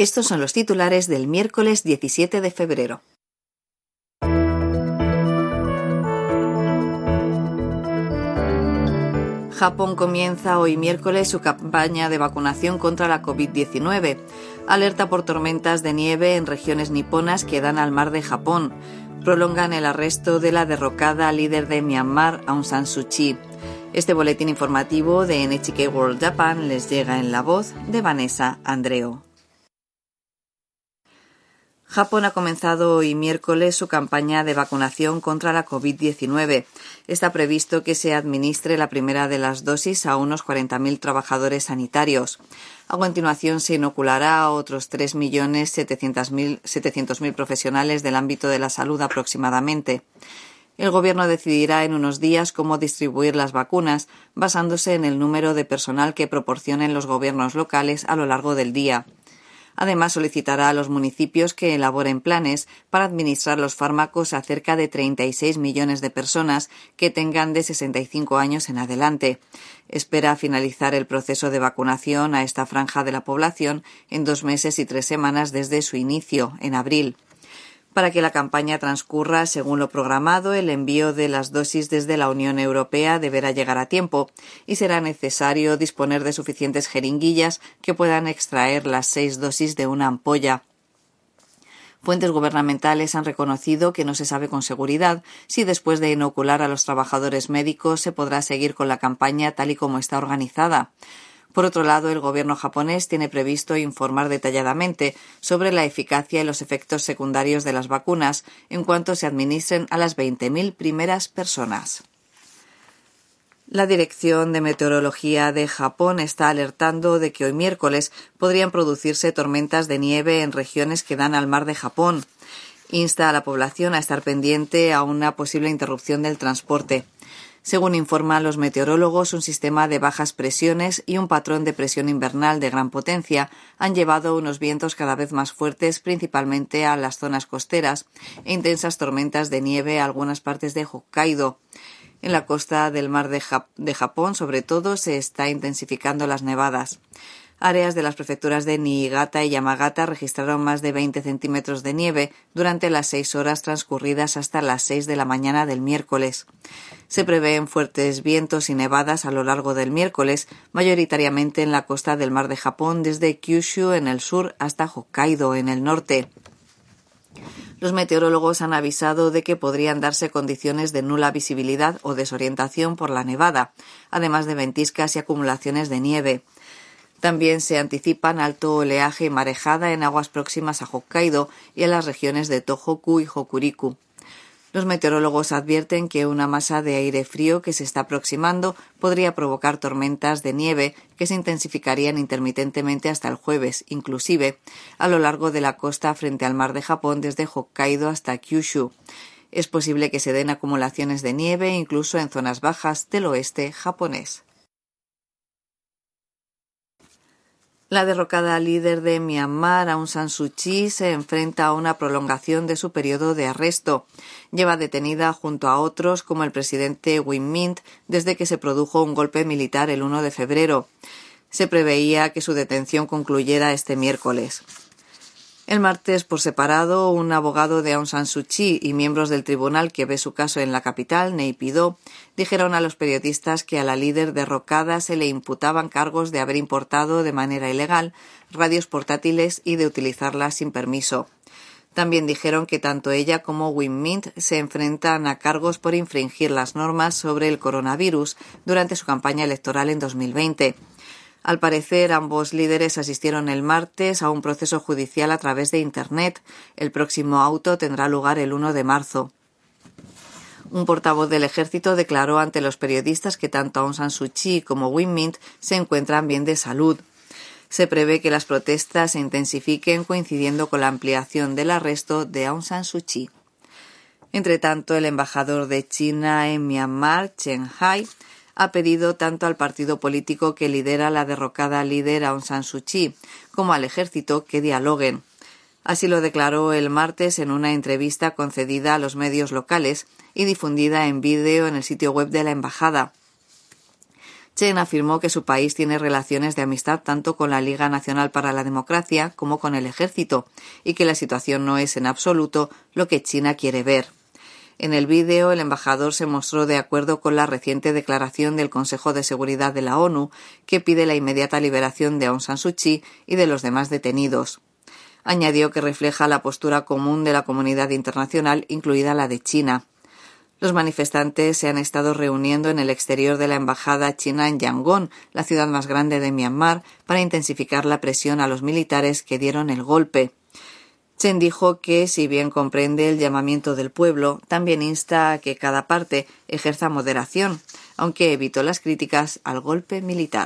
Estos son los titulares del miércoles 17 de febrero. Japón comienza hoy miércoles su campaña de vacunación contra la COVID-19. Alerta por tormentas de nieve en regiones niponas que dan al mar de Japón. Prolongan el arresto de la derrocada líder de Myanmar, Aung San Suu Kyi. Este boletín informativo de NHK World Japan les llega en la voz de Vanessa Andreo. Japón ha comenzado hoy miércoles su campaña de vacunación contra la COVID-19. Está previsto que se administre la primera de las dosis a unos 40.000 trabajadores sanitarios. A continuación se inoculará a otros 3.700.000 profesionales del ámbito de la salud aproximadamente. El Gobierno decidirá en unos días cómo distribuir las vacunas, basándose en el número de personal que proporcionen los gobiernos locales a lo largo del día. Además, solicitará a los municipios que elaboren planes para administrar los fármacos a cerca de 36 millones de personas que tengan de 65 años en adelante. Espera finalizar el proceso de vacunación a esta franja de la población en 2 meses y 3 semanas desde su inicio, en abril. Para que la campaña transcurra según lo programado, el envío de las dosis desde la Unión Europea deberá llegar a tiempo y será necesario disponer de suficientes jeringuillas que puedan extraer las 6 dosis de una ampolla. Fuentes gubernamentales han reconocido que no se sabe con seguridad si después de inocular a los trabajadores médicos se podrá seguir con la campaña tal y como está organizada. Por otro lado, el gobierno japonés tiene previsto informar detalladamente sobre la eficacia y los efectos secundarios de las vacunas en cuanto se administren a las 20.000 primeras personas. La Dirección de Meteorología de Japón está alertando de que hoy miércoles podrían producirse tormentas de nieve en regiones que dan al mar de Japón. Insta a la población a estar pendiente a una posible interrupción del transporte. Según informan los meteorólogos, un sistema de bajas presiones y un patrón de presión invernal de gran potencia han llevado unos vientos cada vez más fuertes, principalmente a las zonas costeras, e intensas tormentas de nieve a algunas partes de Hokkaido. En la costa del mar de Japón, sobre todo, se está intensificando las nevadas. Áreas de las prefecturas de Niigata y Yamagata registraron más de 20 centímetros de nieve durante las 6 horas transcurridas hasta las 6 de la mañana del miércoles. Se prevén fuertes vientos y nevadas a lo largo del miércoles, mayoritariamente en la costa del mar de Japón, desde Kyushu en el sur hasta Hokkaido en el norte. Los meteorólogos han avisado de que podrían darse condiciones de nula visibilidad o desorientación por la nevada, además de ventiscas y acumulaciones de nieve. También se anticipan alto oleaje y marejada en aguas próximas a Hokkaido y en las regiones de Tohoku y Hokuriku. Los meteorólogos advierten que una masa de aire frío que se está aproximando podría provocar tormentas de nieve que se intensificarían intermitentemente hasta el jueves, inclusive a lo largo de la costa frente al mar de Japón desde Hokkaido hasta Kyushu. Es posible que se den acumulaciones de nieve incluso en zonas bajas del oeste japonés. La derrocada líder de Myanmar, Aung San Suu Kyi, se enfrenta a una prolongación de su periodo de arresto. Lleva detenida junto a otros como el presidente Win Myint desde que se produjo un golpe militar el 1 de febrero. Se preveía que su detención concluyera este miércoles. El martes, por separado, un abogado de Aung San Suu Kyi y miembros del tribunal que ve su caso en la capital, Naypyidaw, dijeron a los periodistas que a la líder derrocada se le imputaban cargos de haber importado de manera ilegal radios portátiles y de utilizarlas sin permiso. También dijeron que tanto ella como Win Myint se enfrentan a cargos por infringir las normas sobre el coronavirus durante su campaña electoral en 2020. Al parecer, ambos líderes asistieron el martes a un proceso judicial a través de Internet. El próximo auto tendrá lugar el 1 de marzo. Un portavoz del ejército declaró ante los periodistas que tanto Aung San Suu Kyi como Win Myint se encuentran bien de salud. Se prevé que las protestas se intensifiquen coincidiendo con la ampliación del arresto de Aung San Suu Kyi. Entre tanto, el embajador de China en Myanmar, Chen Hai, ha pedido tanto al partido político que lidera la derrocada líder Aung San Suu Kyi como al ejército que dialoguen. Así lo declaró el martes en una entrevista concedida a los medios locales y difundida en vídeo en el sitio web de la embajada. Chen afirmó que su país tiene relaciones de amistad tanto con la Liga Nacional para la Democracia como con el ejército y que la situación no es en absoluto lo que China quiere ver. En el vídeo, el embajador se mostró de acuerdo con la reciente declaración del Consejo de Seguridad de la ONU, que pide la inmediata liberación de Aung San Suu Kyi y de los demás detenidos. Añadió que refleja la postura común de la comunidad internacional, incluida la de China. Los manifestantes se han estado reuniendo en el exterior de la embajada china en Yangon, la ciudad más grande de Myanmar, para intensificar la presión a los militares que dieron el golpe. Chen dijo que, si bien comprende el llamamiento del pueblo, también insta a que cada parte ejerza moderación, aunque evitó las críticas al golpe militar.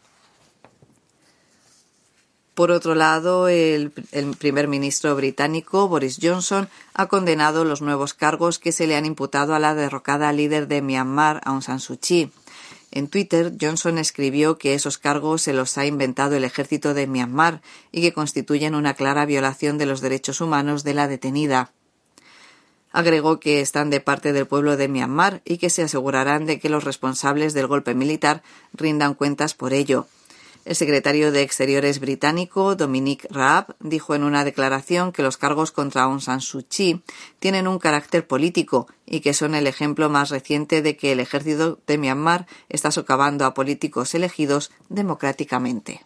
Por otro lado, el primer ministro británico, Boris Johnson, ha condenado los nuevos cargos que se le han imputado a la derrocada líder de Myanmar, Aung San Suu Kyi. En Twitter, Johnson escribió que esos cargos se los ha inventado el ejército de Myanmar y que constituyen una clara violación de los derechos humanos de la detenida. Agregó que están de parte del pueblo de Myanmar y que se asegurarán de que los responsables del golpe militar rindan cuentas por ello. El secretario de Exteriores británico, Dominic Raab, dijo en una declaración que los cargos contra Aung San Suu Kyi tienen un carácter político y que son el ejemplo más reciente de que el ejército de Myanmar está socavando a políticos elegidos democráticamente.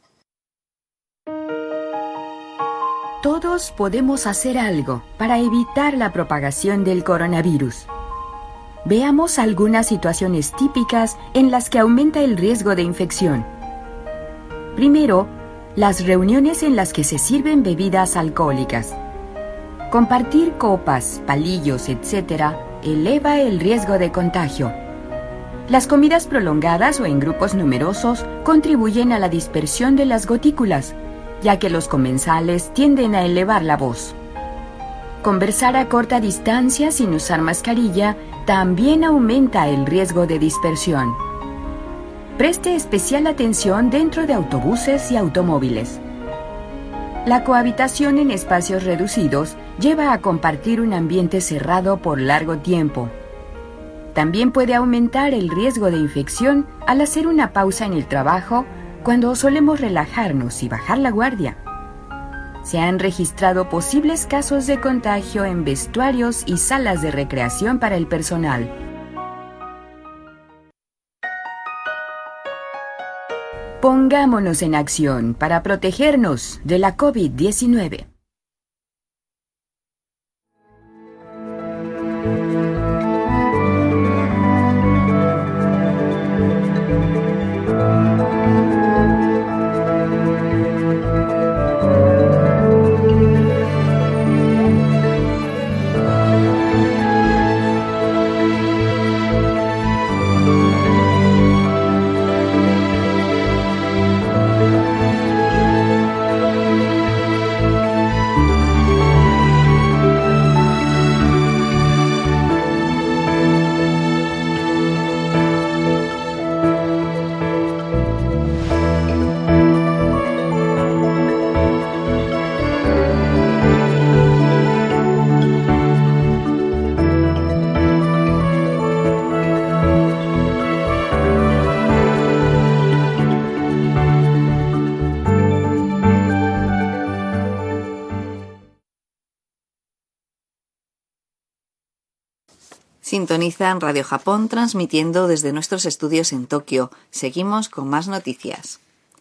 Todos podemos hacer algo para evitar la propagación del coronavirus. Veamos algunas situaciones típicas en las que aumenta el riesgo de infección. Primero, las reuniones en las que se sirven bebidas alcohólicas. Compartir copas, palillos, etc. eleva el riesgo de contagio. Las comidas prolongadas o en grupos numerosos contribuyen a la dispersión de las gotículas, ya que los comensales tienden a elevar la voz. Conversar a corta distancia sin usar mascarilla también aumenta el riesgo de dispersión. Preste especial atención dentro de autobuses y automóviles. La cohabitación en espacios reducidos lleva a compartir un ambiente cerrado por largo tiempo. También puede aumentar el riesgo de infección al hacer una pausa en el trabajo cuando solemos relajarnos y bajar la guardia. Se han registrado posibles casos de contagio en vestuarios y salas de recreación para el personal. Pongámonos en acción para protegernos de la COVID-19. Sintonizan Radio Japón transmitiendo desde nuestros estudios en Tokio. Seguimos con más noticias.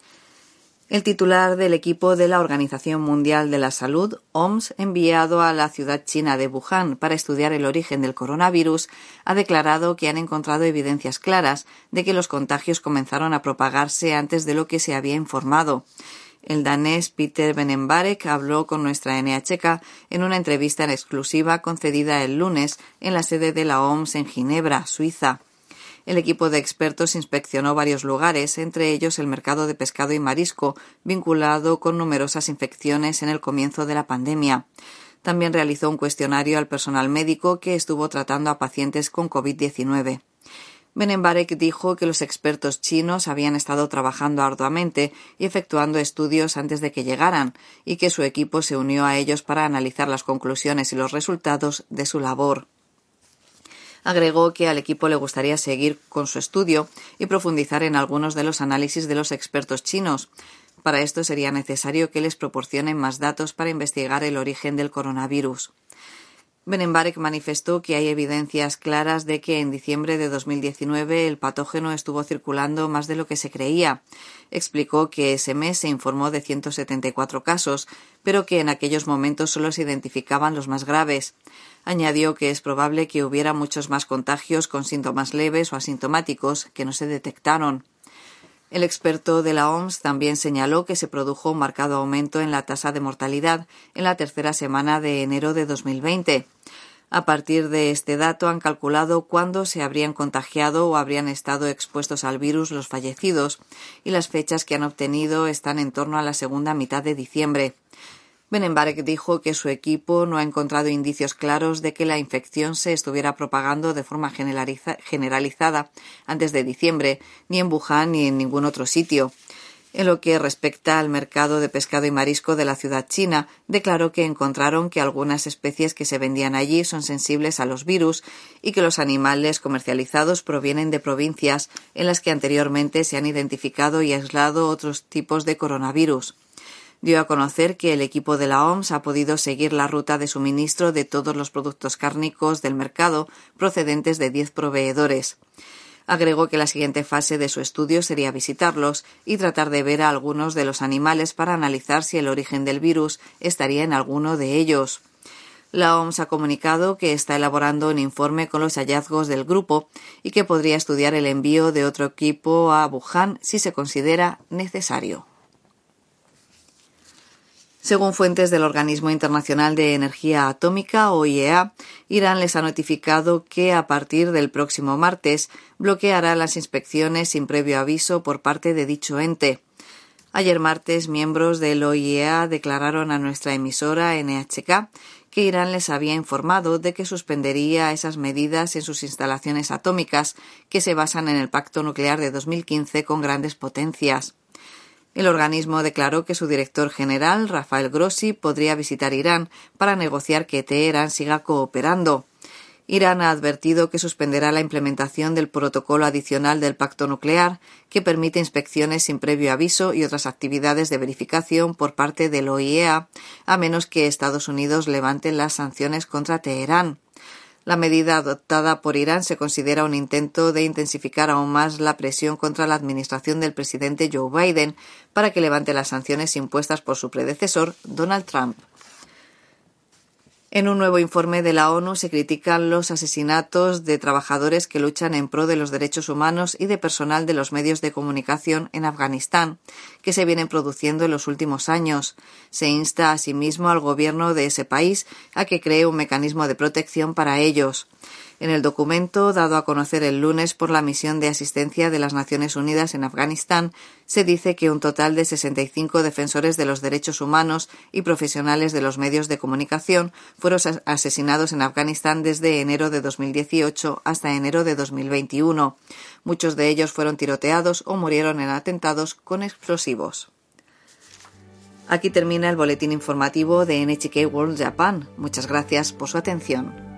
El titular del equipo de la Organización Mundial de la Salud, OMS, enviado a la ciudad china de Wuhan para estudiar el origen del coronavirus, ha declarado que han encontrado evidencias claras de que los contagios comenzaron a propagarse antes de lo que se había informado. El danés Peter Benenbarek habló con nuestra NHK en una entrevista en exclusiva concedida el lunes en la sede de la OMS en Ginebra, Suiza. El equipo de expertos inspeccionó varios lugares, entre ellos el mercado de pescado y marisco, vinculado con numerosas infecciones en el comienzo de la pandemia. También realizó un cuestionario al personal médico que estuvo tratando a pacientes con COVID-19. Benenbarek dijo que los expertos chinos habían estado trabajando arduamente y efectuando estudios antes de que llegaran, y que su equipo se unió a ellos para analizar las conclusiones y los resultados de su labor. Agregó que al equipo le gustaría seguir con su estudio y profundizar en algunos de los análisis de los expertos chinos. Para esto sería necesario que les proporcionen más datos para investigar el origen del coronavirus. Ben en Barek manifestó que hay evidencias claras de que en diciembre de 2019 el patógeno estuvo circulando más de lo que se creía. Explicó que ese mes se informó de 174 casos, pero que en aquellos momentos solo se identificaban los más graves. Añadió que es probable que hubiera muchos más contagios con síntomas leves o asintomáticos que no se detectaron. El experto de la OMS también señaló que se produjo un marcado aumento en la tasa de mortalidad en la tercera semana de enero de 2020. A partir de este dato han calculado cuándo se habrían contagiado o habrían estado expuestos al virus los fallecidos, y las fechas que han obtenido están en torno a la segunda mitad de diciembre. Ben en Barek dijo que su equipo no ha encontrado indicios claros de que la infección se estuviera propagando de forma generalizada antes de diciembre, ni en Wuhan ni en ningún otro sitio. En lo que respecta al mercado de pescado y marisco de la ciudad china, declaró que encontraron que algunas especies que se vendían allí son sensibles a los virus y que los animales comercializados provienen de provincias en las que anteriormente se han identificado y aislado otros tipos de coronavirus. Dio a conocer que el equipo de la OMS ha podido seguir la ruta de suministro de todos los productos cárnicos del mercado procedentes de 10 proveedores. Agregó que la siguiente fase de su estudio sería visitarlos y tratar de ver a algunos de los animales para analizar si el origen del virus estaría en alguno de ellos. La OMS ha comunicado que está elaborando un informe con los hallazgos del grupo y que podría estudiar el envío de otro equipo a Wuhan si se considera necesario. Según fuentes del Organismo Internacional de Energía Atómica, OIEA, Irán les ha notificado que a partir del próximo martes bloqueará las inspecciones sin previo aviso por parte de dicho ente. Ayer martes, miembros del OIEA declararon a nuestra emisora NHK que Irán les había informado de que suspendería esas medidas en sus instalaciones atómicas que se basan en el Pacto Nuclear de 2015 con grandes potencias. El organismo declaró que su director general, Rafael Grossi, podría visitar Irán para negociar que Teherán siga cooperando. Irán ha advertido que suspenderá la implementación del protocolo adicional del pacto nuclear, que permite inspecciones sin previo aviso y otras actividades de verificación por parte del OIEA, a menos que Estados Unidos levante las sanciones contra Teherán. La medida adoptada por Irán se considera un intento de intensificar aún más la presión contra la administración del presidente Joe Biden para que levante las sanciones impuestas por su predecesor, Donald Trump. En un nuevo informe de la ONU se critican los asesinatos de trabajadores que luchan en pro de los derechos humanos y de personal de los medios de comunicación en Afganistán, que se vienen produciendo en los últimos años. Se insta asimismo al gobierno de ese país a que cree un mecanismo de protección para ellos. En el documento, dado a conocer el lunes por la Misión de Asistencia de las Naciones Unidas en Afganistán, se dice que un total de 65 defensores de los derechos humanos y profesionales de los medios de comunicación fueron asesinados en Afganistán desde enero de 2018 hasta enero de 2021. Muchos de ellos fueron tiroteados o murieron en atentados con explosivos. Aquí termina el boletín informativo de NHK World Japan. Muchas gracias por su atención.